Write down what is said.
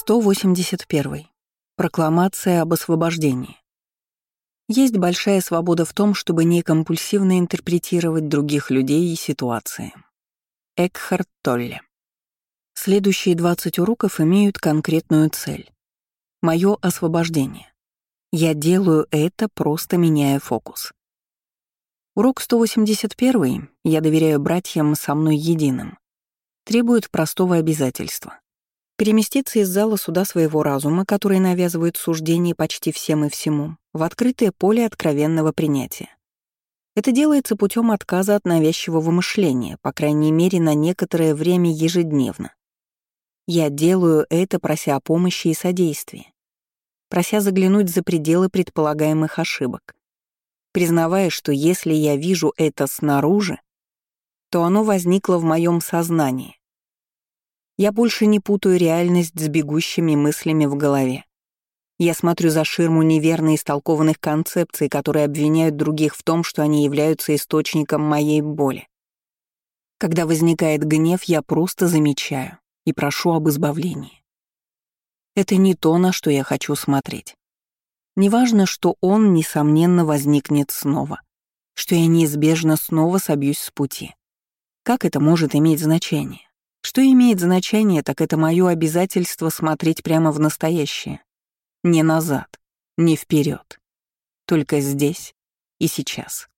181. Прокламация об освобождении. Есть большая свобода в том, чтобы не компульсивно интерпретировать других людей и ситуации. Экхарт Толле. Следующие 20 уроков имеют конкретную цель. Моё освобождение. Я делаю это, просто меняя фокус. Урок 181, я доверяю братьям со мной единым, требует простого обязательства. Переместиться из зала суда своего разума, который навязывает суждение почти всем и всему, в открытое поле откровенного принятия. Это делается путем отказа от навязчивого мышления, по крайней мере, на некоторое время ежедневно. Я делаю это, прося о помощи и содействии, прося заглянуть за пределы предполагаемых ошибок, признавая, что если я вижу это снаружи, то оно возникло в моем сознании. Я больше не путаю реальность с бегущими мыслями в голове. Я смотрю за ширму неверно истолкованных концепций, которые обвиняют других в том, что они являются источником моей боли. Когда возникает гнев, я просто замечаю и прошу об избавлении. Это не то, на что я хочу смотреть. Неважно, что он, несомненно, возникнет снова, что я неизбежно снова собьюсь с пути. Как это может иметь значение? Что имеет значение, так это моё обязательство смотреть прямо в настоящее. Не назад, не вперед, только здесь и сейчас.